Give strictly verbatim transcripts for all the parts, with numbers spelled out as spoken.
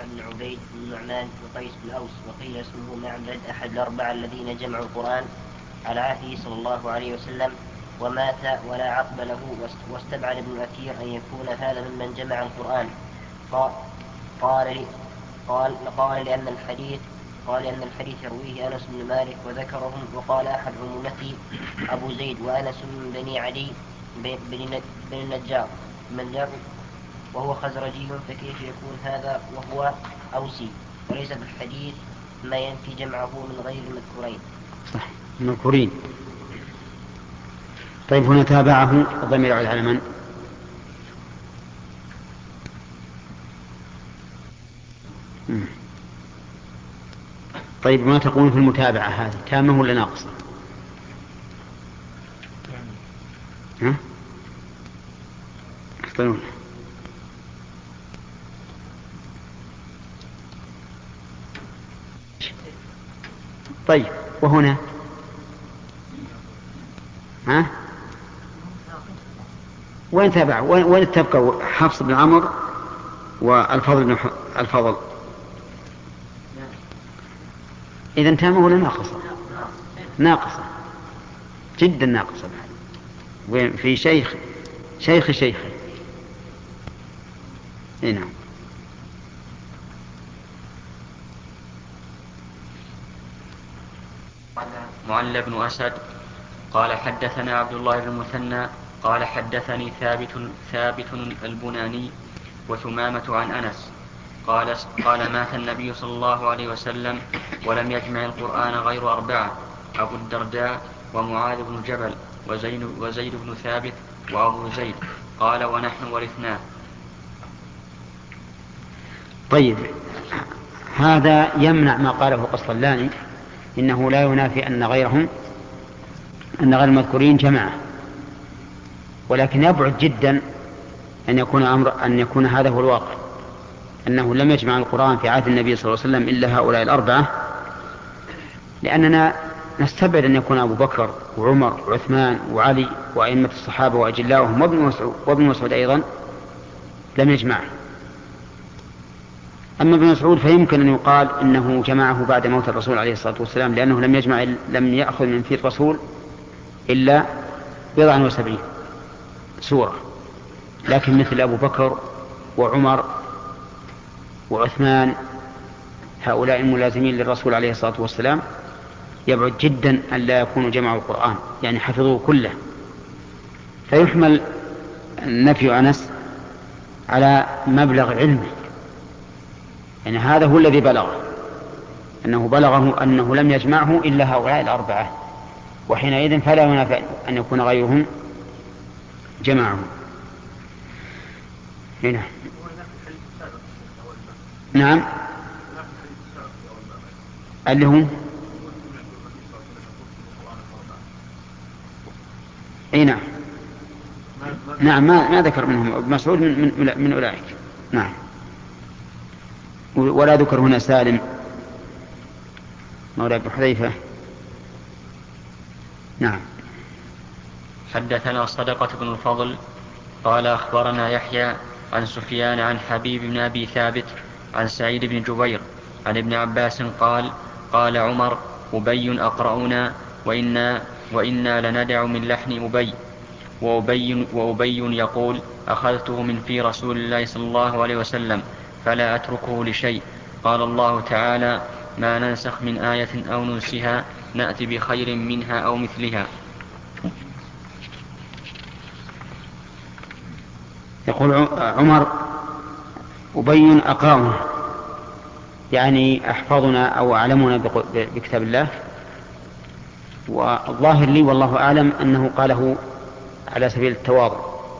بن عبيد بن نعمان بن قيس بن أوس، وقيل اسمه معبد أحد الأربعة الذين جمعوا القرآن على عهده صلى الله عليه وسلم، ومات ولا عقب له. واستبعد ابن أثير أن يكون هذا ممن جمع القرآن. قال قال قال لأن الحديث قال لأن الحديث يرويه أنس بن مالك وذكرهم. وقال أحد عمومته أبو زيد وأنس من بني عدي بن النجار من وهو خزرجي، فكيف يكون هذا وهو أوسي؟ وليس بالحديث ما ينفي جمعه من غير المذكورين. صح، المذكورين. طيب هنا تابعه الضمير على من؟ طيب ما تقول في المتابعة هذه تامة ولا ناقصة؟ ها؟ اختلون. طيب وهنا ها؟ وين تابع؟ وين تبقى حفص بن عمرو والفضل بن الفضل؟ إذن تامة ولا ناقصة؟ ناقصة جدا ناقصة. وين في شيخ شيخ شيخ هنا. معل بن أسد قال حدثنا عبد الله بن المثنى قال حدثني ثابت ثابت البناني وثمامة عن أنس قال قال مات النبي صلى الله عليه وسلم ولم يجمع القرآن غير أربعة: أبو الدرداء ومعاذ بن جبل وزيد, وزيد بن ثابت وأبو زيد. قال ونحن ورثناه. طيب هذا يمنع ما قاله قسطلاني إنه لا ينافي أن غيرهم أن غير المذكورين جماعة، ولكن يبعد جدا أن يكون أمر أن يكون هذا هو الواقع، أنه لم يجمع القرآن في عهد النبي صلى الله عليه وسلم إلا هؤلاء الأربعة، لأننا نستبعد أن يكون أبو بكر وعمر وعثمان وعلي وأئمة الصحابة وأجلاؤهم وابن مسعود, وابن مسعود أيضا لم يجمعه. أما ابن مسعود فيمكن أن يقال إنه جمعه بعد موت الرسول عليه الصلاة والسلام، لأنه لم يجمع لم يأخذ من في الرسول إلا بضع وسبعين سورة، لكن مثل أبو بكر وعمر وعثمان هؤلاء الملازمين للرسول عليه الصلاة والسلام يبعد جدا أن لا يكونوا جمعوا القرآن، يعني حفظوه كله. فيحمل نفي أنس على مبلغ علمه، يعني هذا هو الذي بلغه، أنه بلغه أنه لم يجمعه إلا هؤلاء الأربعة، وحينئذ فلا ينافع أن يكون غيرهم جمعه. هنا نعم اللي هو اي نعم نعم ما, ما ذكر منهم ابن مسعود من, من, من أولئك. نعم. ولا ذكر هنا سالم مولى ابن حذيفة. نعم. حدثنا صدقة بن الفضل قال أخبرنا يحيى عن سفيان عن حبيب بن أبي ثابت عن سعيد بن جبير عن ابن عباس قال قال عمر: أبي أقرأنا وإنا, وإنا لندع من لحن أبي. وأبي, وأبي يقول: أخذته من في رسول الله صلى الله عليه وسلم فلا أتركه لشيء. قال الله تعالى: ما ننسخ من آية أو ننسها نأتي بخير منها أو مثلها. يقول عمر: أبي أقرأنا، يعني أحفظنا أو أعلمنا بكتاب الله. والظاهر لي والله أعلم أنه قاله على سبيل التواضع،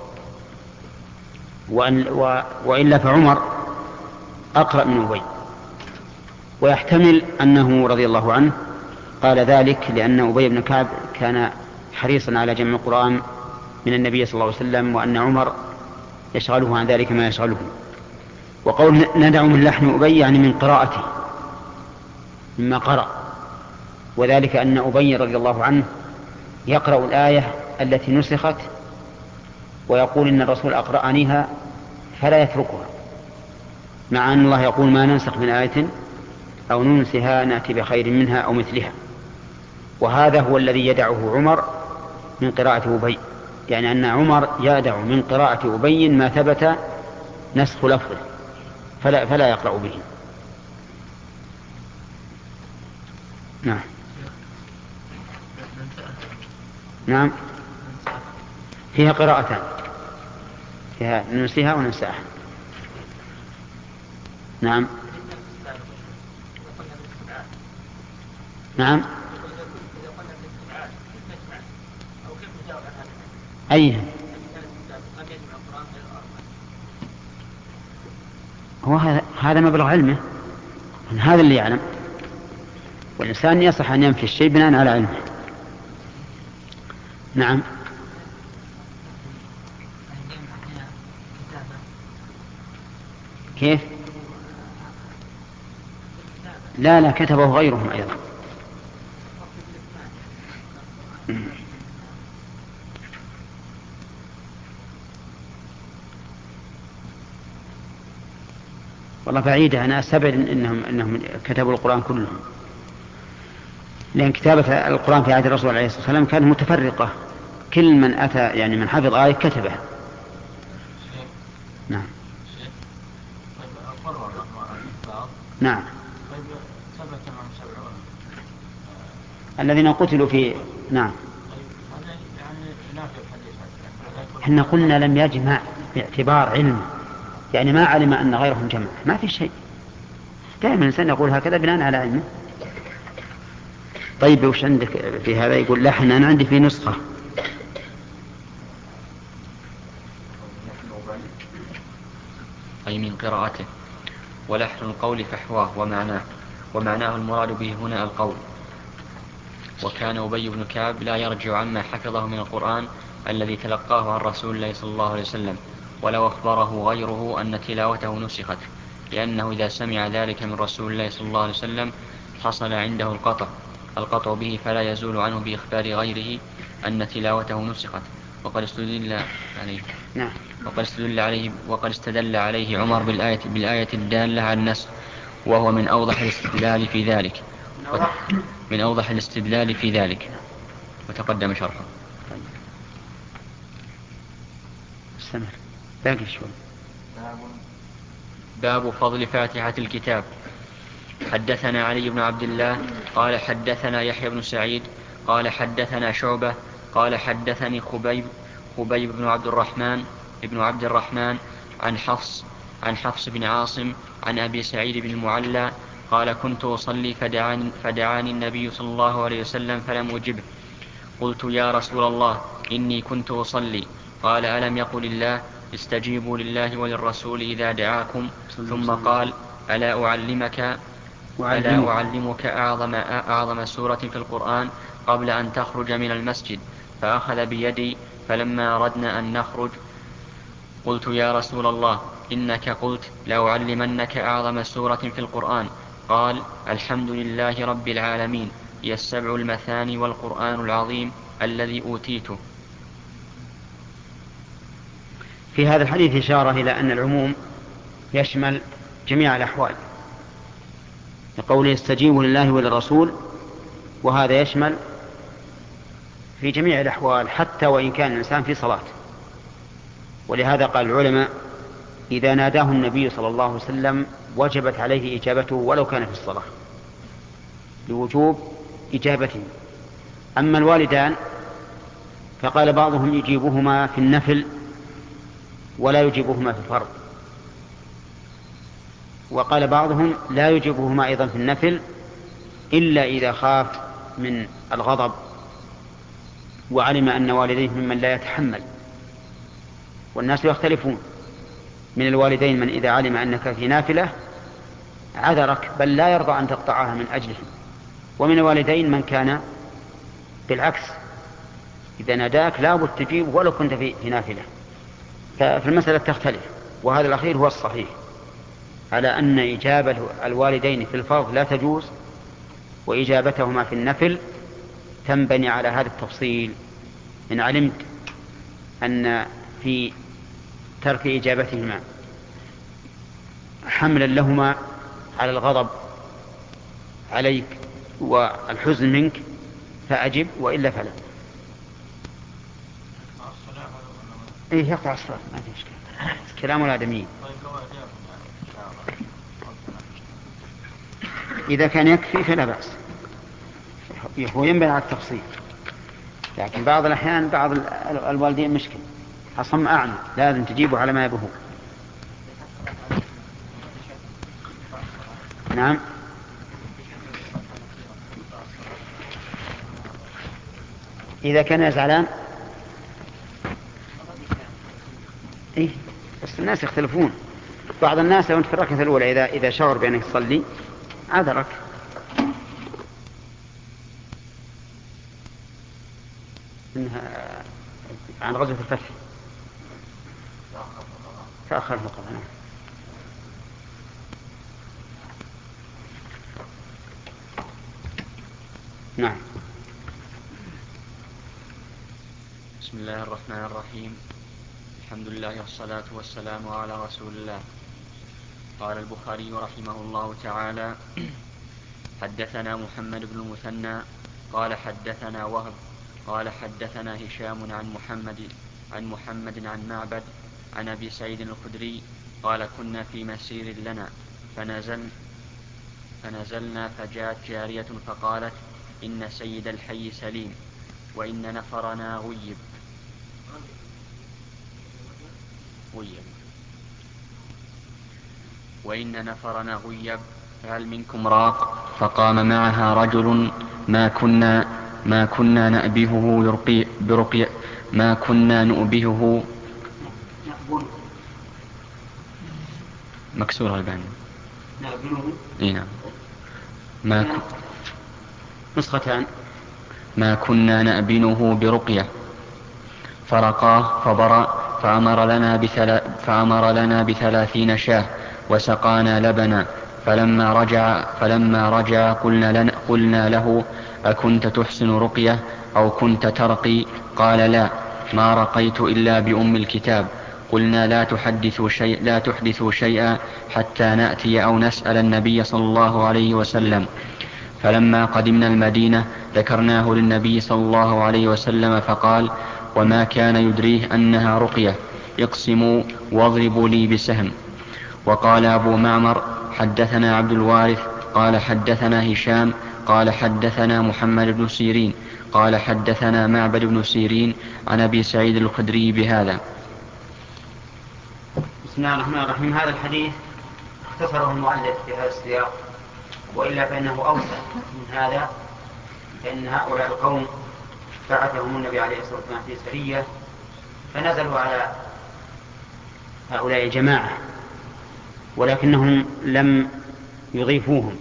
وأن وإلا فعمر أقرأ من أبي، ويحتمل أنه رضي الله عنه قال ذلك لأن أبي بن كعب كان حريصا على جمع القرآن من النبي صلى الله عليه وسلم، وأن عمر يشغله عن ذلك ما يشغله. وقول ندع من لحن أبي يعني من قراءته، مما قرأ، وذلك أن أبي رضي الله عنه يقرأ الآية التي نسخت ويقول إن الرسول أقرأنيها فلا يتركها، مع أن الله يقول ما ننسخ من آية أو ننسها نأتي بخير منها أو مثلها. وهذا هو الذي يدعه عمر من قراءة أبي، يعني أن عمر يدع من قراءة أبي ما ثبت نسخ لفظه فلا, فلا يقرأ به. نعم نعم فيها قراءتان، فيها ننسيها وننساها. نعم نعم أي هو هذا مبلغ علمه، هذا اللي يعلم، والإنسان يصح أن ينفي الشيء بناء على علمه. نعم كيف؟ لا لا كتبه غيرهم أيضا. والله بعيدة، أنا أستبعد إنهم, إنهم كتبوا القرآن كلهم، لأن كتابة القرآن في عهد الرسول عليه الصلاة والسلام كانت متفرقة، كل من أتى يعني من حفظ آية كتبها. نعم نعم الذين قتلوا في نعم احنا قلنا لم يجمع باعتبار علم، يعني ما علم أن غيرهم جمع، ما في شيء، دائما الإنسان يقول هكذا بناء على علمه. طيب وش عندك في هذا؟ يقول لحن، أنا عندي في نسخة أي من قراءته، ولحن القول فحواه ومعناه، ومعناه المراد به هنا القول. وكان أبي بن كعب لا يرجع عما حفظه من القرآن الذي تلقاه عن رسول الله صلى الله عليه وسلم، ولو أخبره غيره أن تلاوته نسخت، لأنه إذا سمع ذلك من رسول الله صلى الله عليه وسلم حصل عنده القطع القطع به، فلا يزول عنه بإخبار غيره أن تلاوته نسخت. وقد استدل عليه نعم. وقد استدل عليه وقد استدل عليه عمر بالآية بالآية الدالة على النسخ، وهو من أوضح الاستدلال في ذلك من أوضح الاستدلال في ذلك وتقدم شرحه. استمر باقي شوي. باب فضل فاتحة الكتاب. حدثنا علي بن عبد الله قال حدثنا يحيى بن سعيد قال حدثنا شعبة قال حدثني خبيب خبيب بن عبد الرحمن ابن عبد الرحمن عن حفص عن حفص بن عاصم عن أبي سعيد بن المعلى قال كنت أصلي فدعاني, فدعاني النبي صلى الله عليه وسلم فلم أجبه. قلت يا رسول الله إني كنت أصلي. قال ألم يقل الله استجيبوا لله وللرسول إذا دعاكم. ثم قال ألا أعلمك ألا أعلمك أعظم, أعظم سورة في القرآن قبل أن تخرج من المسجد؟ فأخذ بيدي فلما أردنا أن نخرج قلت يا رسول الله إنك قلت لأعلمنك أعظم سورة في القرآن. قال الحمد لله رب العالمين، هي السبع المثاني والقرآن العظيم الذي أوتيته. في هذا الحديث إشارة إلى أن العموم يشمل جميع الأحوال، لقوله استجيبوا لله وللرسول، وهذا يشمل في جميع الأحوال حتى وإن كان الإنسان في صلاة. ولهذا قال العلماء إذا ناداه النبي صلى الله عليه وسلم وجبت عليه إجابته ولو كان في الصلاة، لوجوب إجابته. أما الوالدان فقال بعضهم يجيبهما في النفل ولا يجيبهما في الفرض، وقال بعضهم لا يجيبهما أيضا في النفل إلا إذا خاف من الغضب وعلم أن والديه ممن لا يتحمل. والناس يختلفون، من الوالدين من إذا علم أنك في نافلة عذرك بل لا يرضى أن تقطعها من أجلهم، ومن الوالدين من كان بالعكس إذا ناداك لا بد تجيب ولو كنت في نافلة. فالمسألة تختلف، وهذا الأخير هو الصحيح على أن إجابة الوالدين في الفرض لا تجوز، وإجابتهما في النفل تنبني على هذا التفصيل. إن علمت أن في ترك إجابتهما حملا لهما على الغضب عليك والحزن منك فأجب، وإلا فلا. إيه يقطع الصلاة ما في مشكلة، كلام الآدميين. إذا كان يكفي فلا بأس، هو ينبغي على التفصيل، لكن بعض الأحيان بعض الوالدين مشكل أصم أعمى لازم تجيبه على ما يبهو. نعم إذا كان زعلان إيه بس الناس يختلفون. بعض الناس لو أنت في الركعة الأولى إذا إذا شعر بأنك تصلي عذرك. إنها عن غزوة الفتح تأخر القضاء. نعم. نعم. بسم الله الرحمن الرحيم. الحمد لله والصلاة والسلام على رسول الله. قال البخاري رحمه الله تعالى: حدثنا محمد بن المثنى قال حدثنا وهب قال حدثنا هشام عن محمد عن محمد عن معبد عن أبي سعيد الخدري قال: كنا في مسير لنا فنزل فنزلنا فجاءت جارية فقالت: إن سيد الحي سليم وإن نفرنا غيب غيب وإن نفرنا غيب فهل منكم راق؟ فقام معها رجل ما كنا ما كنا نأبهه برقي برقي ما كنا نؤبهه مكسور البان نعم ما ك... نسختان ما كنا نأبنه برقية فرقاه فبرأ فأمر لنا, بثلا فأمر لنا بثلاثين شاه وسقانا لبنا. فلما رجع, فلما رجع قلنا, لنا قلنا له: أكنت تحسن رقية أو كنت ترقي؟ قال: لا، ما رقيت إلا بأم الكتاب. قلنا: لا تحدثوا, شيء لا تحدثوا شيئا حتى نأتي أو نسأل النبي صلى الله عليه وسلم. فلما قدمنا المدينة ذكرناه للنبي صلى الله عليه وسلم فقال: وما كان يدريه أنها رقية، اقسموا واضربوا لي بسهم. وقال أبو معمر: حدثنا عبد الوارث قال حدثنا هشام قال حدثنا محمد بن سيرين قال حدثنا معبد بن سيرين عن أبي سعيد الخدري بهذا. بسم الله الرحمن الرحيم. هذا الحديث اختصره المؤلف في هذا السياق، وإلا فإنه أوسع من هذا، فإن هؤلاء القوم بعثهم النبي عليه الصلاة والسلام في سرية فنزلوا على هؤلاء الجماعة، ولكنهم لم يضيفوهم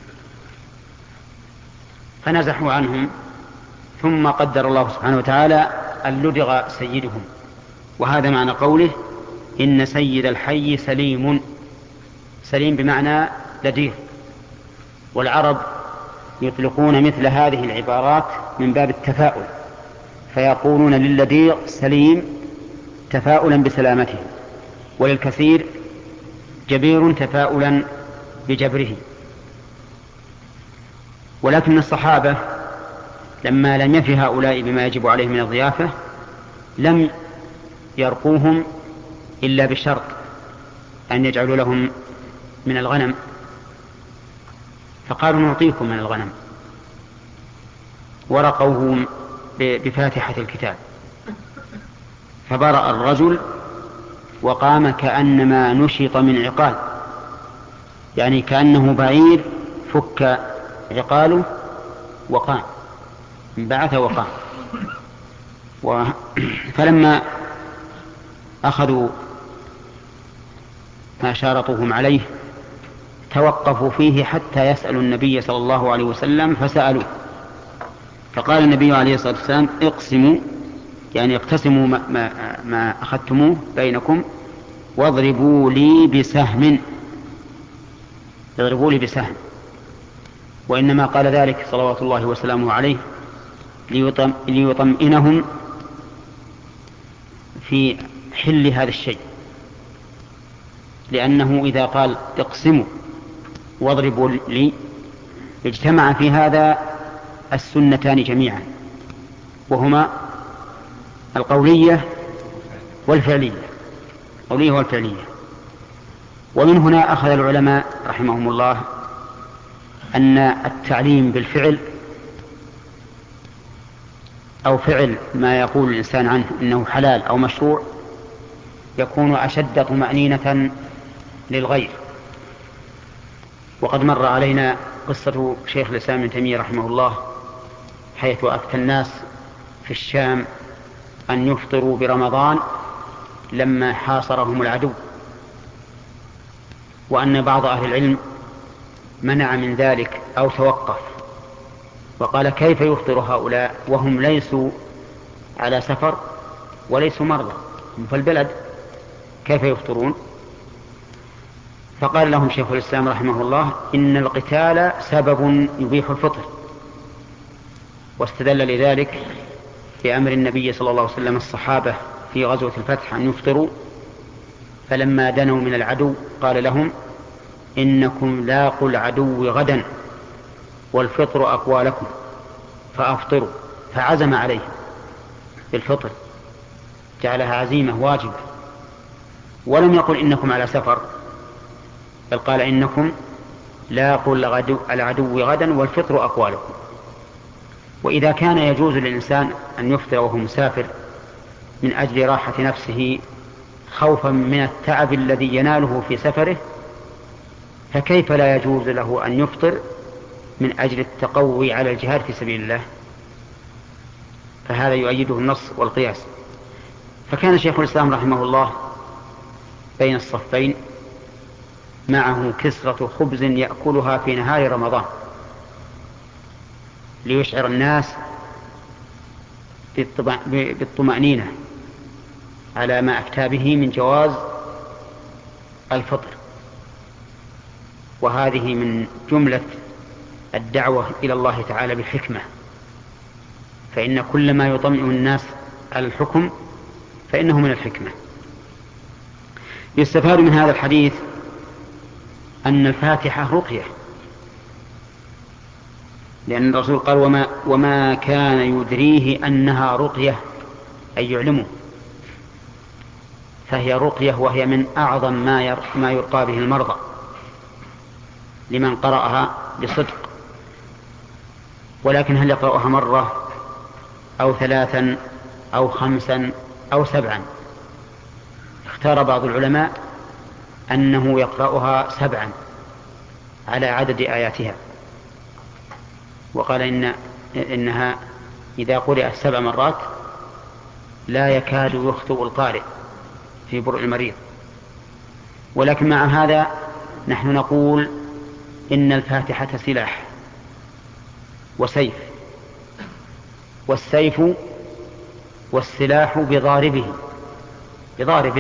فنزحوا عنهم، ثم قدر الله سبحانه وتعالى أن لدغ سيدهم، وهذا معنى قوله: إن سيد الحي سليم. سليم بمعنى لديغ، والعرب يطلقون مثل هذه العبارات من باب التفاؤل، فيقولون للديغ سليم تفاؤلا بسلامته، وللكثير جبير تفاؤلا بجبره. ولكن الصحابة لما لم يفي هؤلاء بما يجب عليهم من الضيافة لم يرقوهم إلا بشرط أن يجعلوا لهم من الغنم، فقالوا: نعطيكم من الغنم، ورقوه بفاتحة الكتاب. فبرأ الرجل وقام كأنما نشط من عقال، يعني كأنه بعير فك عقاله وقام، انبعث وقام. و... فلما أخذوا ما شارطوهم عليه توقفوا فيه حتى يسألوا النبي صلى الله عليه وسلم، فسألوه، فقال النبي عليه الصلاة والسلام: اقسموا، يعني اقتسموا ما, ما, ما أخذتموه بينكم، واضربوا لي بسهم، اضربوا لي بسهم. وإنما قال ذلك صلوات الله وسلامه عليه ليطم ليطمئنهم في حل هذا الشيء، لأنه إذا قال اقسموا واضربوا لي اجتمع في هذا السنتان جميعا، وهما القولية والفعلية القولية والفعلية. ومن هنا أخذ العلماء رحمهم الله أن التعليم بالفعل أو فعل ما يقول الإنسان عنه إنه حلال أو مشروع يكون أشد طمأنينة للغير. وقد مر علينا قصة شيخ الإسلام ابن تيمية رحمه الله حيث أفتى الناس في الشام أن يفطروا برمضان لما حاصرهم العدو، وأن بعض أهل العلم منع من ذلك أو توقف وقال كيف يفطر هؤلاء وهم ليسوا على سفر وليسوا مرضى في البلد، كيف يفطرون؟ فقال لهم شيخ الإسلام رحمه الله إن القتال سبب يبيح الفطر، واستدل لذلك بأمر النبي صلى الله عليه وسلم الصحابة في غزوة الفتح أن يفطروا، فلما دنوا من العدو قال لهم إنكم لاقوا العدو غدا والفطر أقوى لكم فأفطروا، فعزم عليه بالفطر، جعلها عزيمة واجبة، ولم يقل إنكم على سفر، بل قال إنكم لاقوا العدو غدا والفطر أقوى لكم. وإذا كان يجوز للإنسان أن يفطر وهو مسافر من أجل راحة نفسه خوفا من التعب الذي يناله في سفره، فكيف لا يجوز له أن يفطر من أجل التقوي على الجهاد في سبيل الله؟ فهذا يؤيده النص والقياس. فكان شيخ الإسلام رحمه الله بين الصفين معه كسرة خبز يأكلها في نهار رمضان ليشعر الناس بالطمأنينة على ما أفتى به من جواز الفطر. وهذه من جملة الدعوة إلى الله تعالى بالحكمة، فإن كل ما يطمئن الناس على الحكم فإنه من الحكمة. يستفاد من هذا الحديث أن الفاتحة رقية، لأن الرسول قال وما, وما كان يدريه أنها رقية أي يعلمه، فهي رقية وهي من أعظم ما, ما يرقى به المرضى لمن قرأها بصدق. ولكن هل يقرأها مرة أو ثلاثا أو خمسا أو سبعا؟ اختار بعض العلماء أنه يقرأها سبعا على عدد آياتها، وقال إن إنها إذا قرأت سبع مرات لا يكاد يخطئ القارئ في برء المريض. ولكن مع هذا نحن نقول إن الفاتحة سلاح وسيف، والسيف والسلاح بضاربه بضاربه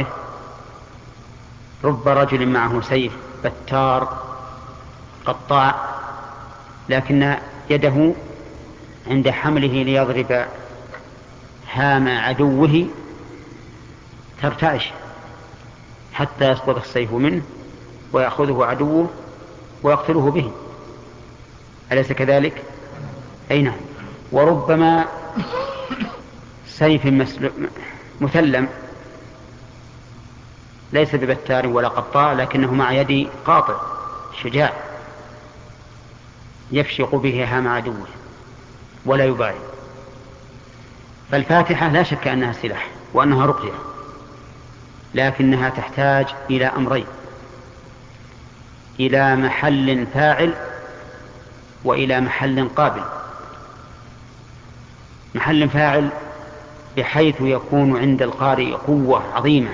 رب رجل معه سيف بتار قطاع، لكن يده عند حمله ليضرب هام عدوه ترتعش حتى يسقط السيف منه ويأخذه عدوه ويقتله به، أليس كذلك؟ أي نعم. وربما سيف مثلم ليس ببتار ولا قطاع، لكنه مع يد قاطع شجاع يفشق به هام عدوه ولا يبالي. فالفاتحة لا شك أنها سلاح وأنها رقية، لكنها تحتاج إلى أمرين: إلى محل فاعل وإلى محل قابل. محل فاعل بحيث يكون عند القارئ قوة عظيمة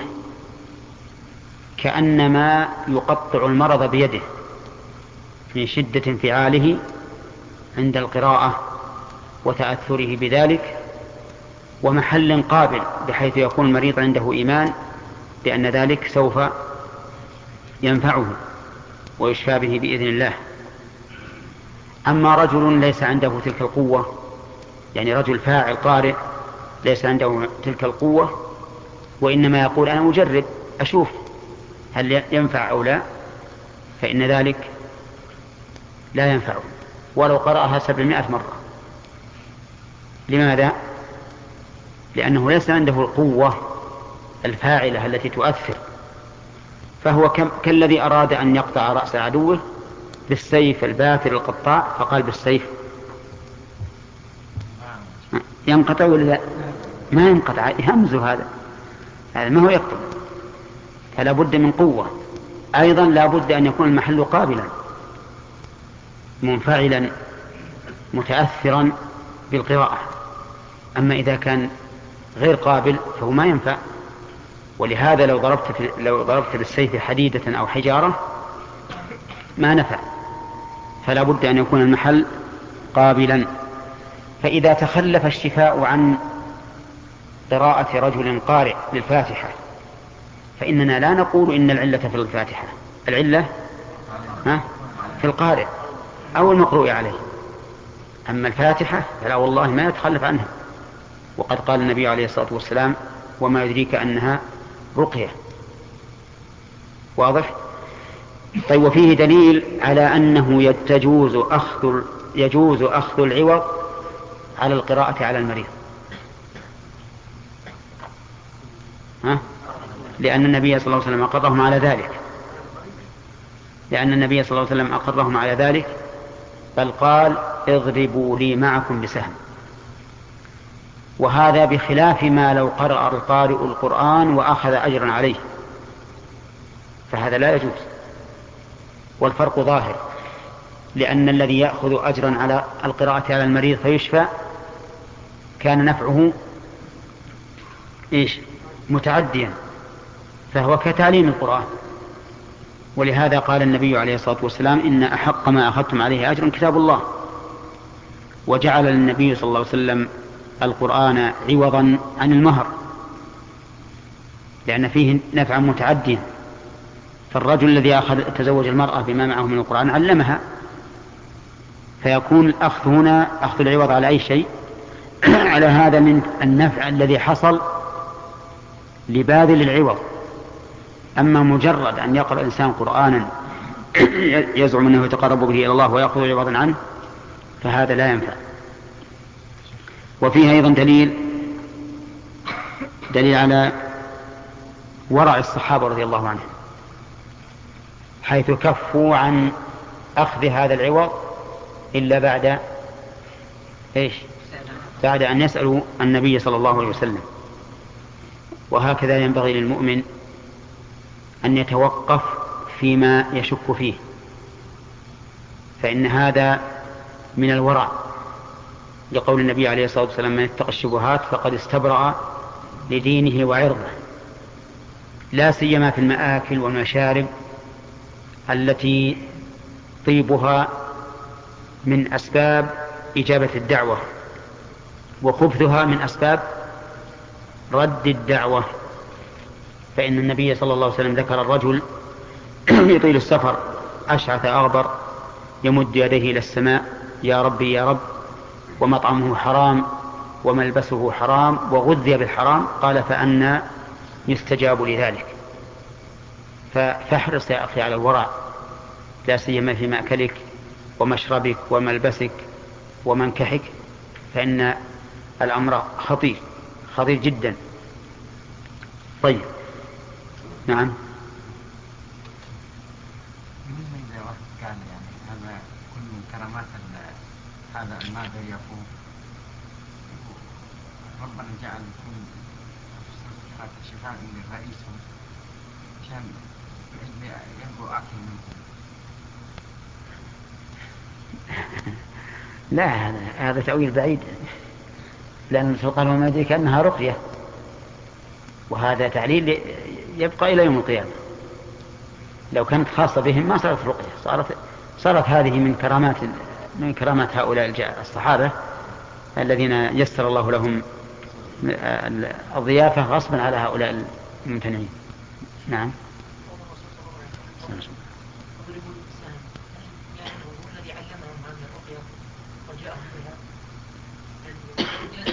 كأنما يقطع المرض بيده من شدة انفعاله عند القراءة وتأثره بذلك. ومحل قابل بحيث يكون المريض عنده إيمان بأن ذلك سوف ينفعه ويشفى به بإذن الله. أما رجل ليس عنده تلك القوة، يعني رجل فاعل قارئ ليس عنده تلك القوة وإنما يقول أنا أجرب أشوف هل ينفع أو لا، فإن ذلك لا ينفع ولو قرأها سبعمائة مرة. لماذا؟ لأنه ليس عنده القوة الفاعلة التي تؤثر، فهو كالذي أراد أن يقطع رأس عدوه بالسيف الباتر القطاع، فقال بالسيف ينقطع ولا لا؟ ما ينقطع، يهمز هذا، هذا ما هو يقطع. فلا بد من قوة. أيضا لا بد أن يكون المحل قابلا منفعلا متأثرا بالقراءة. أما إذا كان غير قابل فهو ما ينفع. ولهذا لو ضربت, في لو ضربت بالسيف حديدة أو حجارة ما نفع. فلا بد أن يكون المحل قابلا. فإذا تخلف الشفاء عن قراءة رجل قارئ للفاتحة فإننا لا نقول إن العلة في الفاتحة، العلة ها في القارئ أو المقروء عليه. أما الفاتحة فلا والله ما يتخلف عنها، وقد قال النبي عليه الصلاة والسلام وما يدريك أنها رقية. واضح؟ طيب، وفيه دليل على أنه يجوز أخذ يجوز أخذ العوض على القراءة على المريض. ها؟ لأن النبي صلى الله عليه وسلم أقرهم على ذلك لأن النبي صلى الله عليه وسلم أقرهم على ذلك بل قال اضربوا لي معكم بسهم. وهذا بخلاف ما لو قرأ القارئ القرآن وأخذ أجرا عليه، فهذا لا يجوز. والفرق ظاهر، لأن الذي يأخذ أجرا على القراءة على المريض فيشفى كان نفعه إيش؟ متعديا، فهو كتعليم القرآن. ولهذا قال النبي عليه الصلاة والسلام إن أحق ما أخذتم عليه أجر كتاب الله. وجعل النبي صلى الله عليه وسلم القرآن عوضا عن المهر، لأن فيه نفعا متعديا. فالرجل الذي أخذ تزوج المرأة بما معه من القرآن علمها، فيكون الأخذ هنا أخذ العوض على أي شيء على هذا من النفع الذي حصل لباذل العوض. أما مجرد أن يقرأ الإنسان قرآنا يزعم أنه يتقرب به إلى الله ويأخذ عوضا عنه فهذا لا ينفع. وفيه أيضا دليل دليل على ورع الصحابة رضي الله عنهم، حيث كفوا عن أخذ هذا العوض إلا بعد إيش؟ بعد أن يسألوا النبي صلى الله عليه وسلم. وهكذا ينبغي للمؤمن أن يتوقف فيما يشك فيه، فإن هذا من الورع، لقول النبي عليه الصلاة والسلام من اتقى الشبهات فقد استبرأ لدينه وعرضه، لا سيما في المآكل والمشارب التي طيبها من أسباب إجابة الدعوة وخبثها من أسباب رد الدعوة. فإن النبي صلى الله عليه وسلم ذكر الرجل يطيل السفر أشعث أغبر يمد يديه إلى السماء يا ربي يا رب، ومطعمه حرام وملبسه حرام وغذي بالحرام، قال فأنى يستجاب لذلك. فاحرص يا أخي على الورع، لا سيما في مأكلك ومشربك وملبسك ومنكحك، فإن الأمر خطير خطير جدا. طيب، نعم. بالنسبة إذا واحد قال يعني هذا كل من كرامات هذا المادة يفوق ربنا جعل يكون شفاء من الرئيس عشان يبقوا أكل منه. لا، هذا هذا تأويل بعيد، لأن سلطان وما يدريك أنها رقية، وهذا تعليل يبقى إلى يوم القيامة. لو كانت خاصة بهم ما صارت رقية، صارت صارت هذه من كرامات من كرامات هؤلاء الصحابة الذين يسر الله لهم الضيافة غصبا على هؤلاء الممتنعين. نعم.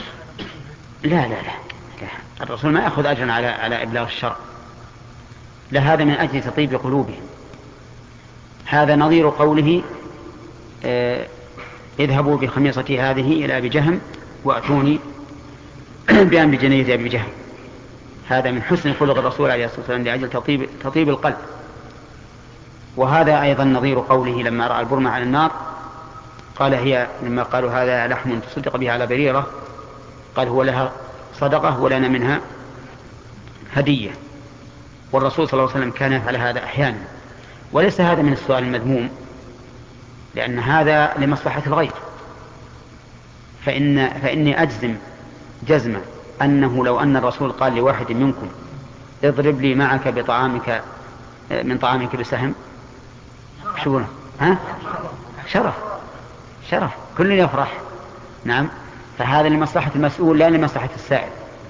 لا لا لا الرسول ما يأخذ أجرا على على إبلاغ الشرع، لهذا من أجل تطيب قلوبهم. هذا نظير قوله آه اذهبوا بخميصتي هذه إلى أبي جهم وأتوني بأن بجنية أبي جهم. هذا من حسن خلق الرسول عليه الصلاة والسلام لأجل تطيب, تطيب القلب. وهذا أيضا نظير قوله لما رأى البرمة على النار قال هي، لما قالوا هذا لحم تصدق به على بريرة، قال هو لها صدقة ولنا منها هدية. والرسول صلى الله عليه وسلم كان يفعل هذا أحيانا. وليس هذا من السؤال المذموم، لأن هذا لمصلحة الغير. فإن فإني أجزم جزمة أنه لو أن الرسول قال لواحد منكم اضرب لي معك بطعامك من طعامك بسهم، شو ها شرف شرف كل يفرح. نعم، فهذا لمصلحة المسؤول لا لمصلحة السائل.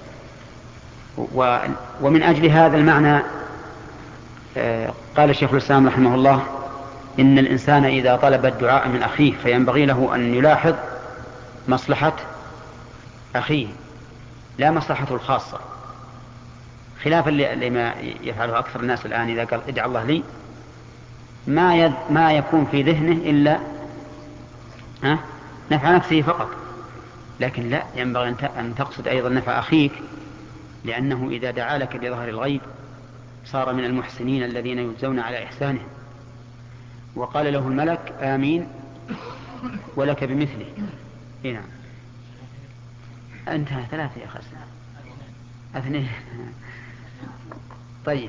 ومن أجل هذا المعنى قال الشيخ الإسلام رحمه الله إن الإنسان إذا طلب الدعاء من أخيه فينبغي له أن يلاحظ مصلحة أخيه لا مصلحته الخاصة، خلافا لما يفعله أكثر الناس الآن. إذا قال ادعى الله لي ما يد ما يكون في ذهنه إلا ها نفع نفسه فقط. لكن لا، ينبغي أن تقصد أيضا نفع أخيك، لأنه إذا دعا لك بظهر الغيب صار من المحسنين الذين يجزون على إحسانهم. وقال له الملك آمين ولك بمثله. هنا انتهى ثلاثة يا خسر اثنين. طيب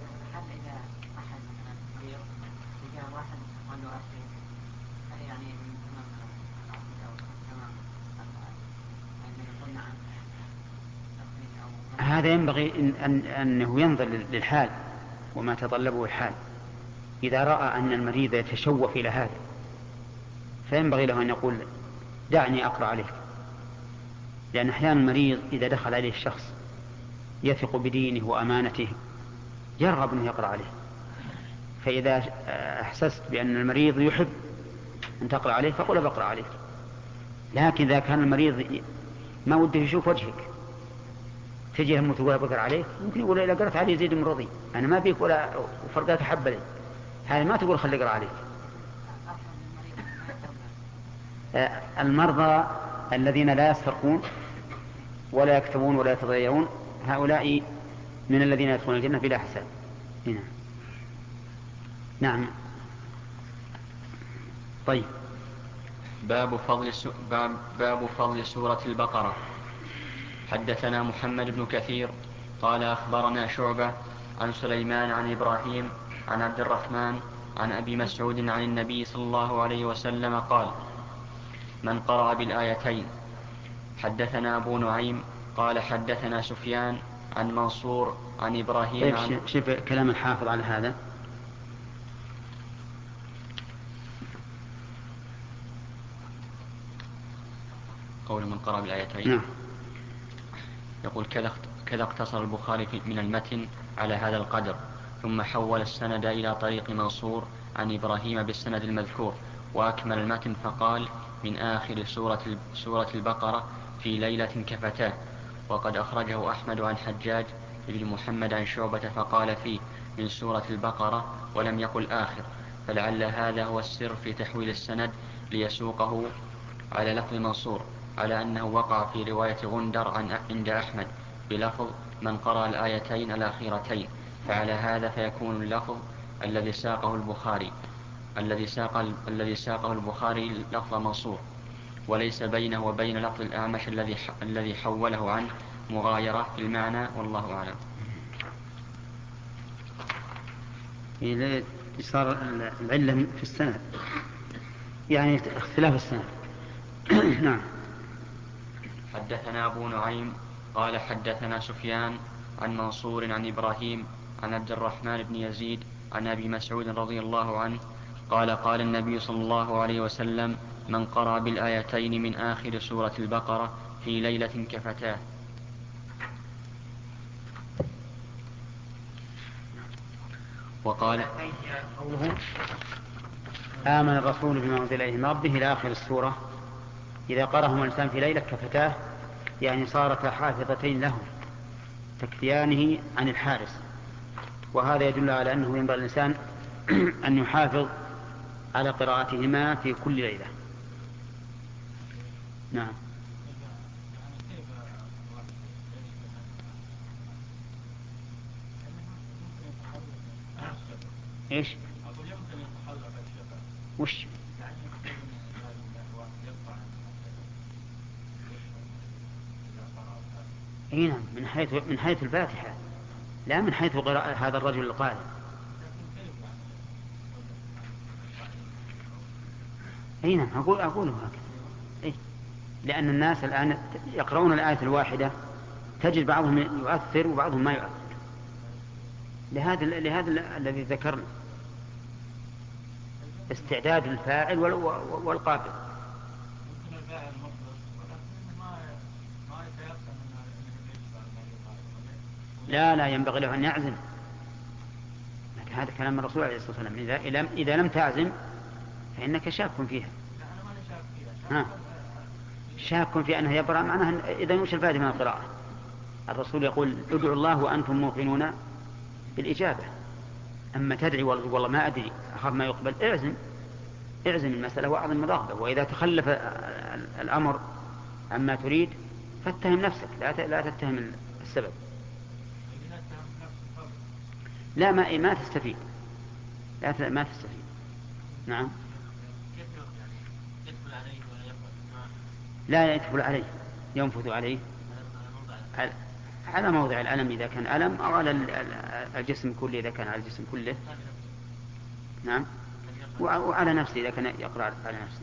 هذا ينبغي إن أن أنه ينظر للحال وما تطلبه الحال. إذا رأى أن المريض يتشوف إلى هذا فينبغي له أن يقول دعني أقرأ عليك، لأن أحيانا المريض إذا دخل عليه الشخص يثق بدينه وأمانته يرغب أنه يقرأ عليه. فإذا أحسست بأن المريض يحب أن تقرأ عليه فقل بقرأ عليك. لكن إذا كان المريض ما وده يشوف وجهك تجي هم تقول بقرأ عليك، ممكن يقول إذا قرأت عليه يزيد من رضي، أنا ما بيك ولا فرقات أحب لي، هذا ما تقول خلي أقرأ عليك. المرضى الذين لا يسرقون ولا يكتبون ولا يتضيرون هؤلاء من الذين يدخلون الجنة بلا حساب. هنا نعم. طيب باب فضل باب, باب فضل سورة البقرة. حدثنا محمد بن كثير قال أخبرنا شعبة عن سليمان عن إبراهيم عن عبد الرحمن عن أبي مسعود عن النبي صلى الله عليه وسلم قال من قرأ بالآيتين. حدثنا أبو نعيم قال حدثنا سفيان عن منصور عن إبراهيم. طيب عن شوف كلام الحافظ على هذا. قول من قرأ بالآيتين. نعم. يقول كذا اقتصر البخاري من المتن على هذا القدر، ثم حول السند إلى طريق منصور عن إبراهيم بالسند المذكور، وأكمل المتن فقال من آخر سورة, سورة البقرة في ليلة كفتاه. وقد أخرجه أحمد عن حجاج بن محمد عن شعبة فقال فيه من سورة البقرة ولم يقل آخر، فلعل هذا هو السر في تحويل السند ليسوقه على لفظ منصور، على أنه وقع في رواية غندر عن عند أحمد بلفظ من قرأ الآيتين الأخيرتين، فعلى هذا فيكون اللفظ الذي ساقه البخاري الذي ساق الذي ساقه البخاري لفظ منصور، وليس بينه وبين لفظ الأعمش الذي الذي حوله عنه مغايرة في المعنى، والله أعلم. صار العلة في السند يعني اختلاف السند. نعم. حدثنا أبو نعيم قال حدثنا سفيان عن منصور عن إبراهيم عن عبد الرحمن بن يزيد عن أبي مسعود رضي الله عنه قال قال النبي صلى الله عليه وسلم من قرأ بالآيتين من آخر سورة البقرة في ليلة كفتاه. وقال آمن الرسول بما أنزل إليه من ربه إلى آخر السورة، إذا قرأهما الإنسان في ليلة كفتاه يعني صارتا حافظتين له تكفيانه عن الحارس. وهذا يدل على أنه ينبغي الإنسان أن يحافظ على قراءتهما في كل ليلة. نعم. ايش؟ أقول يمكن يتحرك الشيطان. وش؟ يعني اي نعم، من حيث من حيث الفاتحة، لا من حيث قراءة هذا الرجل القارئ. اي نعم، اقول اقول هكذا. إيه؟ لأن الناس الآن يقرؤون الآية الواحدة تجد بعضهم يؤثر وبعضهم ما يؤثر، لهذا لهذا الذي ذكرنا، استعداد الفاعل والقابل. ممكن الفاعل مخلص ولكن ما ما يتيقن انه يجب على. لا لا ينبغي له ان يعزم، لكن هذا كلام الرسول عليه الصلاه والسلام، اذا اذا اذا لم تعزم فانك شاك فيها. لا انا ما شاك فيها. ها شاك في انه يبرأ، معناها اذا وش الفائده من القراءه؟ الرسول يقول ادعوا الله وانتم موقنون بالاجابه. اما تدعي والله ما ادري اخاف ما يقبل، اعزم اعزم المسألة وأعظم الرغبة. وإذا تخلف الأمر عما تريد فاتهم نفسك، لا لا تتهم السبب. لا ما ما تستفيد، لا ما تستفيد. نعم. يدخل عليه ولا يقرأ؟ لا يدخل عليه، ينفث عليه على موضع الألم إذا كان ألم، أو على الجسم كله إذا كان على الجسم كله. نعم. وعلى نفسه إذا كان يقرأ على نفسه.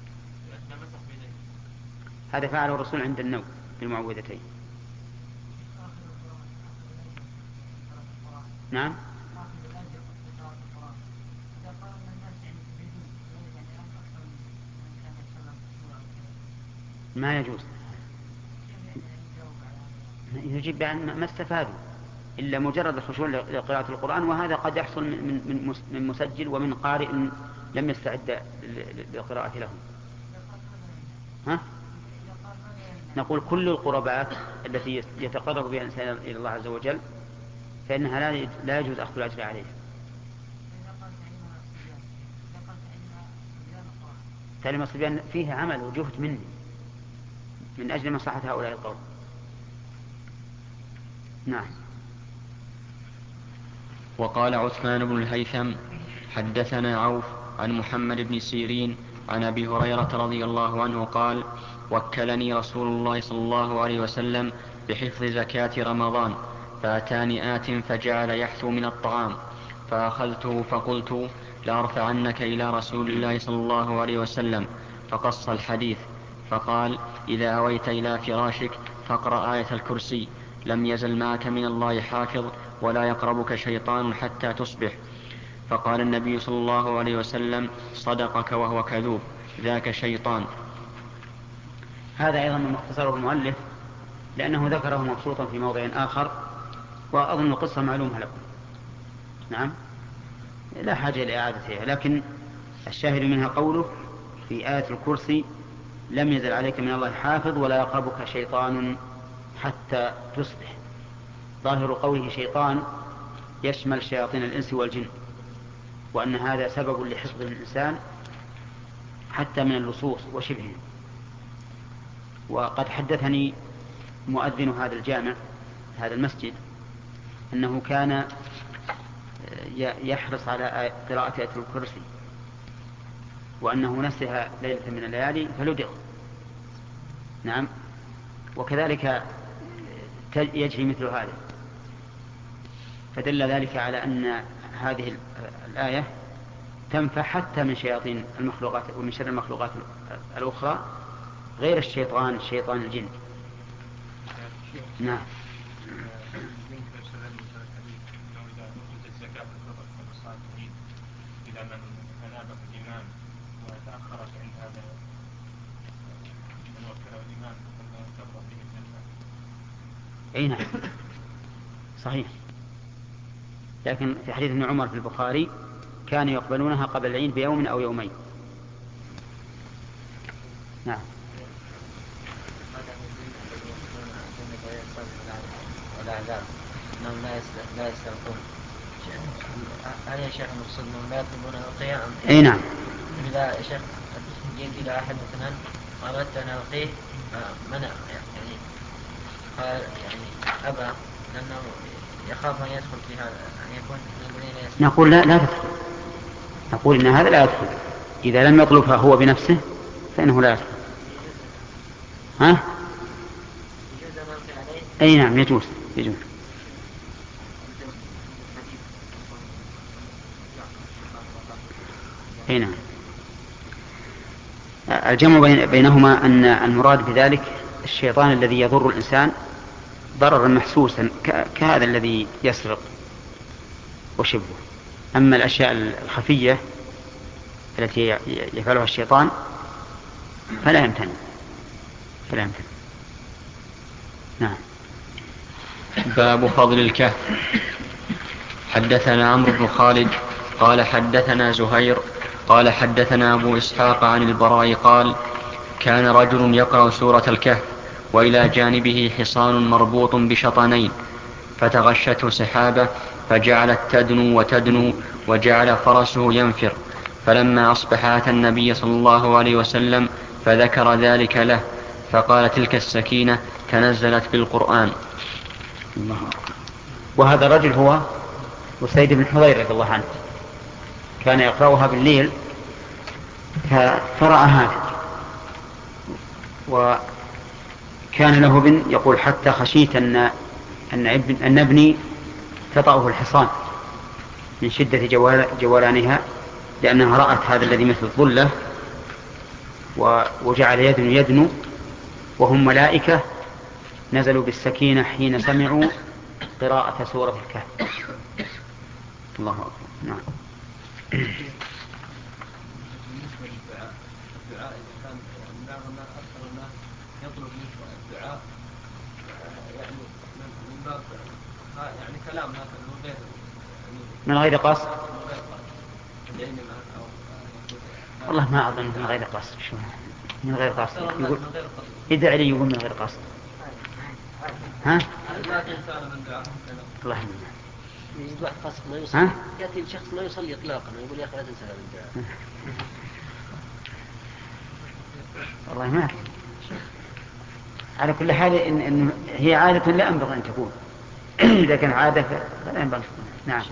هذا فعله الرسول عند النوم بالمعوذتين. نعم. ما يجوز، يجب بأن ما استفادوا إلا مجرد الخشوع لقراءة القرآن، وهذا قد يحصل من من مسجل ومن قارئ لم يستعد للقراءة له. ها؟ نقول كل القربات التي يتقرب بها الإنسان إلى الله عز وجل فإنها لا يجوز أخذ الأجر عليها. تعليم الصبيان فيه عمل وجهد مني من أجل مصلحة هؤلاء القوم. نعم. وقال عثمان بن الهيثم حدثنا عوف عن محمد بن سيرين عن أبي هريرة رضي الله عنه قال وكلني رسول الله صلى الله عليه وسلم بحفظ زكاة رمضان، فأتاني آت فجعل يحثو من الطعام، فأخذته فقلت لأرفعنك إلى رسول الله صلى الله عليه وسلم، فقص الحديث فقال إذا أويت إلى فراشك فاقرأ آية الكرسي، لم يزل معك من الله حافظ ولا يقربك شيطان حتى تصبح. فقال النبي صلى الله عليه وسلم صدقك وهو كذوب، ذاك شيطان. هذا أيضا من مختصر المؤلف لأنه ذكره مبسوطا في موضع آخر، وأظن القصة معلومة لكم. نعم، لا حاجة لإعادتها، لكن الشاهد منها قوله في آية الكرسي لم يزل عليك من الله حافظ ولا يقربك شيطان حتى تصبح. ظاهر قوله شيطان يشمل شياطين الإنس والجن، وأن هذا سبب لحفظ الإنسان حتى من اللصوص وشبههم. وقد حدثني مؤذن هذا الجامع هذا المسجد أنه كان يحرص على قراءة آية الكرسي، وأنه نسها ليلة من الليالي فلدغ. نعم. وكذلك يجري مثل هذا، فدل ذلك على أن هذه الآية تنفع حتى من شياطين المخلوقات ومن شر المخلوقات الأخرى غير الشيطان شيطان الجن. نعم. الزكاة الفطر فالصلاة تعيد إلى من أنابه الإمام وتأخرت عند هذا من وكله الإمام فإنه تبرأ به الزكاة. أي نعم صحيح، لكن في حديث ابن عمر في البخاري كانوا يقبلونها قبل العيد بيوم أو يومين. نعم. والأعذار أنهم لا يسترقون هل يا شيخ المقصود من لا يطلبون الرقية أم أي نعم. إذا يا شيخ جيت إلى أحد مثلا قالت أنا أرقيه منع يعني قال يعني أبى لأنه يخاف أن يدخل في هذا أن يكون نقول لا لا تدخل، نقول إن هذا لا يدخل إذا لم يطلبها هو بنفسه فإنه لا يدخل. ها؟ أي نعم يجوز يجوز. أي نعم. الجمع بينهما أن المراد بذلك الشيطان الذي يضر الإنسان ضررا محسوسا كهذا الذي يسرق وشبه. أما الأشياء الخفية التي يفعلها الشيطان فلا يمتنع فلا يمتنع. نعم. باب فضل الكهف. حدثنا عمرو بن خالد قال حدثنا زهير قال حدثنا أبو إسحاق عن البراء قال كان رجل يقرأ سورة الكهف وإلى جانبه حصان مربوط بشطنين فتغشته سحابة فجعلت تدنو وتدنو وجعل فرسه ينفر، فلما أصبح أتى النبي صلى الله عليه وسلم فذكر ذلك له فقال تلك السكينة تنزلت بالقرآن. وهذا الرجل هو أسيد بن حضير رضي الله عنه، كان يقرأها بالليل فرأى هذا، وكان له ابن يقول حتى خشيت أن أن ابني تطأه الحصان من شدة جولانها، لأنها رأت هذا الذي مثل الظلة وجعل يدنو يدنو وهم ملائكة نزلوا بالسكينة حين سمعوا قراءة سورة الكهف. الله أكبر. نعم. بالنسبة للدعاء، الدعاء إذا كان يعني بعض الناس أكثر الناس يطلب منه الدعاء يعني من باب يعني كلام مثلا من غير من غير قصد. والله ما أظن من غير قصد. شو من غير قصد؟ يقول يدعي لي يقول من غير قصد. ها؟ الله يهديك. يجي واحد قصد ما يصلي، يأتي الشخص ما يصلي إطلاقا ويقول يا أخي لا تنسى هذا الدعاء. والله ما أدري. على كل حال إن, إن هي عادة لا ينبغي أن تكون. إذا كان عادة فلا ينبغي أن تكون. نعم.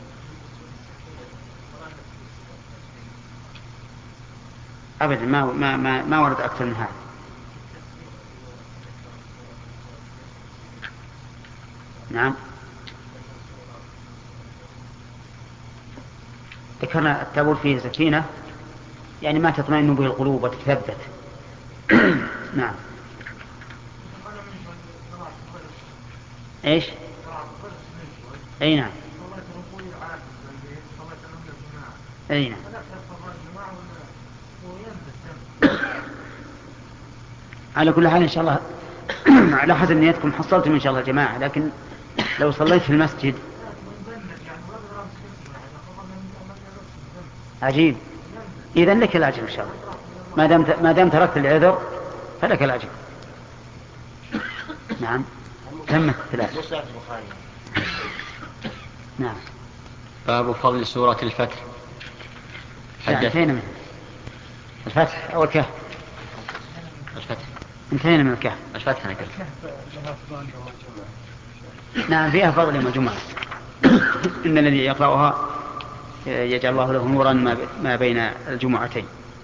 أبدا ما ما ما, ما ورد أكثر من هذا. نعم. ذكرنا التابوت فيه سكينة يعني ما تطمئن به القلوب وتتثبت. نعم. ايش؟ اي نعم. اي نعم. على كل حال ان شاء الله على حسب نيتكم حصلتم ان شاء الله جماعة، لكن لو صليت في المسجد عجيب. إذا لك الأجر إن شاء الله، ما دام ما دام تركت العذر فلك الأجر. نعم. تمت الثلاث. نعم. باب فضل سورة الفتح. انتهينا من الفتح أو الكهف. الفتح. انتهينا من الكهف. الفتح أنا قلت. نعم فيها فضل يوم الجمعة. إن الذي يقرأها يجعل الله له نورا ما بين الجمعتين.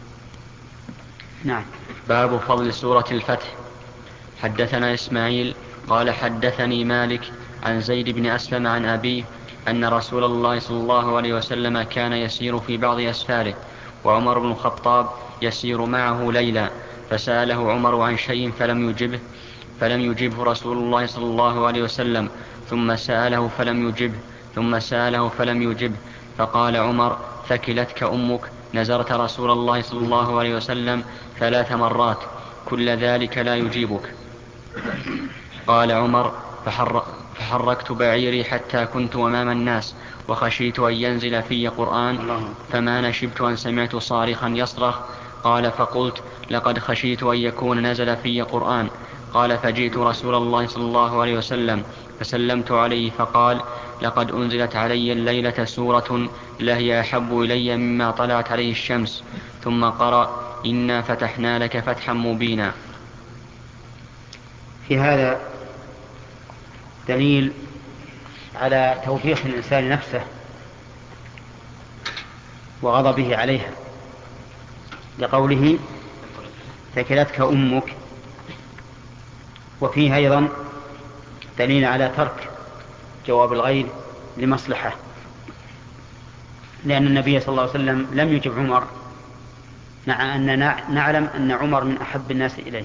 نعم. باب فضل سورة الفتح. حدثنا إسماعيل قال حدثني مالك عن زيد بن أسلم عن أبيه أن رسول الله صلى الله عليه وسلم كان يسير في بعض أسفاره وعمر بن الخطاب يسير معه ليلا، فسأله عمر عن شيء فلم يجبه فلم يجبه رسول الله صلى الله عليه وسلم، ثم سأله فلم يجبه ثم سأله فلم يجبه، فقال عمر ثكلتك أمك، نزرت رسول الله صلى الله عليه وسلم ثلاث مرات كل ذلك لا يجيبك. قال عمر فحر فحركت بعيري حتى كنت أمام الناس وخشيت أن ينزل في قرآن فما نشبت أن سمعت صارخا يصرخ. قال فقلت لقد خشيت أن يكون نزل في قرآن. قال فجئت رسول الله صلى الله عليه وسلم فسلمت عليه فقال لقد أنزلت علي الليلة سورة لهي أحب إلي مما طلعت عليه الشمس. ثم قرأ إنا فتحنا لك فتحا مبينا. في هذا دليل على توفيق الإنسان نفسه وغضبه عليها، لقوله ثكلتك أمك. وفيه أيضا دليل على ترك جواب الغير لمصلحة، لأن النبي صلى الله عليه وسلم لم يجب عمر، مع أننا نعلم أن عمر من أحب الناس إليه،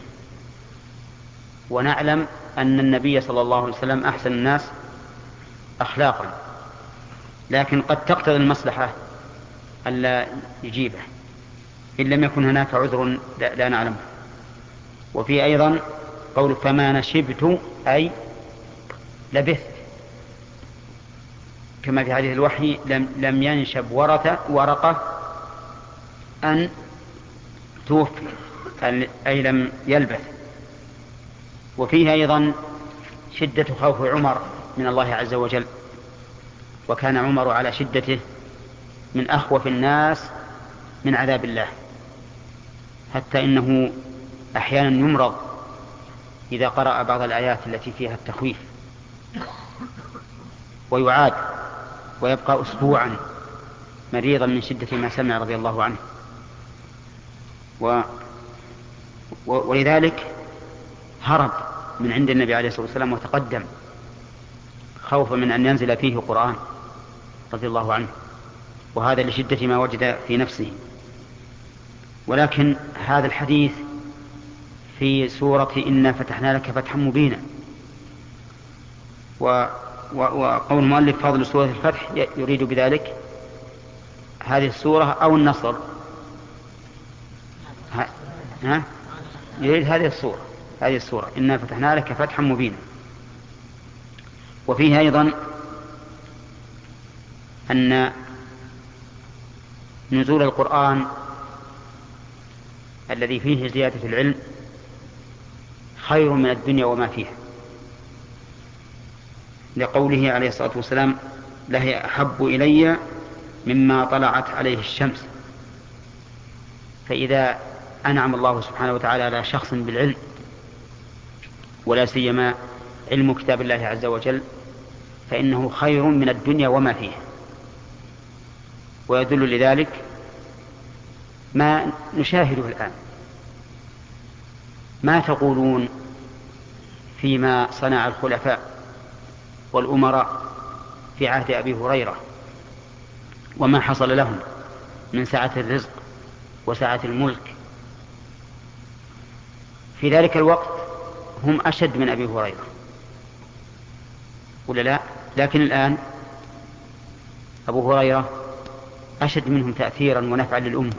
ونعلم أن النبي صلى الله عليه وسلم أحسن الناس أخلاقا، لكن قد تقتضي المصلحة ألا يجيبه إن لم يكن هناك عذر لا نعلمه. وفي أيضا قول فما نشبت أي لبثت، كما في حديث الوحي لم, لم ينشب ورقة, ورقة أن توفي أي لم يلبث. وفيه أيضا شدة خوف عمر من الله عز وجل، وكان عمر على شدته من أخوف الناس من عذاب الله، حتى إنه أحيانا يمرض إذا قرأ بعض الآيات التي فيها التخويف، ويعاد ويبقى أسبوعا مريضا من شدة ما سمع رضي الله عنه. و... ولذلك هرب من عند النبي عليه الصلاة والسلام وتقدم خوفا من أن ينزل فيه قرآن رضي الله عنه، وهذا لشدة ما وجد في نفسه. ولكن هذا الحديث في سورة إنا فتحنا لك فتحا مبينا، و... و... وقول المؤلف فضل سورة الفتح يريد بذلك هذه السورة أو النصر، ها؟ ها؟ يريد هذه السورة هذه السورة إنا فتحنا لك فتحا مبينا. وفيه أيضا أن نزول القرآن الذي فيه زيادة العلم خير من الدنيا وما فيها، لقوله عليه الصلاة والسلام لهي أحب إلي مما طلعت عليه الشمس. فإذا أنعم الله سبحانه وتعالى على شخص بالعلم، ولا سيما علم كتاب الله عز وجل، فإنه خير من الدنيا وما فيها. ويدل لذلك ما نشاهده الآن. ما تقولون فيما صنع الخلفاء والأمراء في عهد أبي هريرة وما حصل لهم من سعة الرزق وسعة الملك؟ في ذلك الوقت هم أشد من أبي هريرة ولا لا؟ لكن الآن أبو هريرة أشد منهم تأثيرا ونفعا للأمة،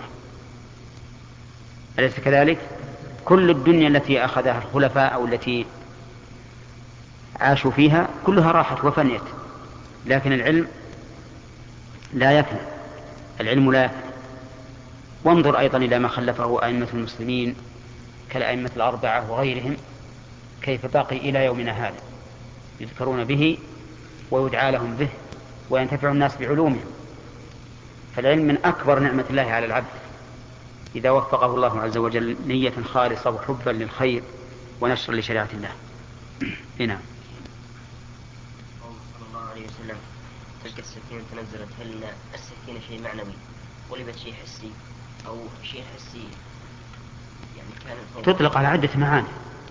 أليس كذلك؟ كل الدنيا التي أخذها الخلفاء أو التي عاشوا فيها كلها راحت وفنيت، لكن العلم لا يفنى، العلم لا يفنى. وانظر أيضا إلى ما خلفه أئمة المسلمين كالأئمة الأربعة وغيرهم، كيف باقي إلى يومنا هذا، يذكرون به ويدعى لهم به وينتفع الناس بعلومهم. فالعلم من أكبر نعمة الله على العبد إذا وفقه الله عز وجل نية خالصة وحبا للخير ونشر لشريعة الله. هنا صلى الله عليه وسلم تلك السكينة تنزلت، هل السكينة شيء معنوي ولبت شيء حسي أو شيء حسي؟ يعني كان تطلق على عدة معاني،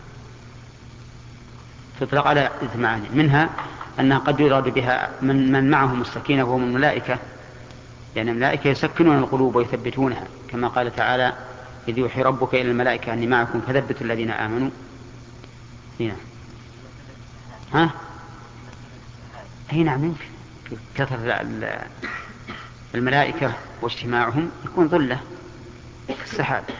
تطلق على عدة معاني، منها أنها قد يراد بها من, من معهم السكينة وهم الملائكة، لأن يعني الملائكة يسكنون القلوب ويثبتونها، كما قال تعالى إذ يوحي ربك إلى الملائكة أني معكم فثبتوا الذين آمنوا. هنا ها هي نعم يمكن كثر الملائكة واجتماعهم يكون ظلة السحاب.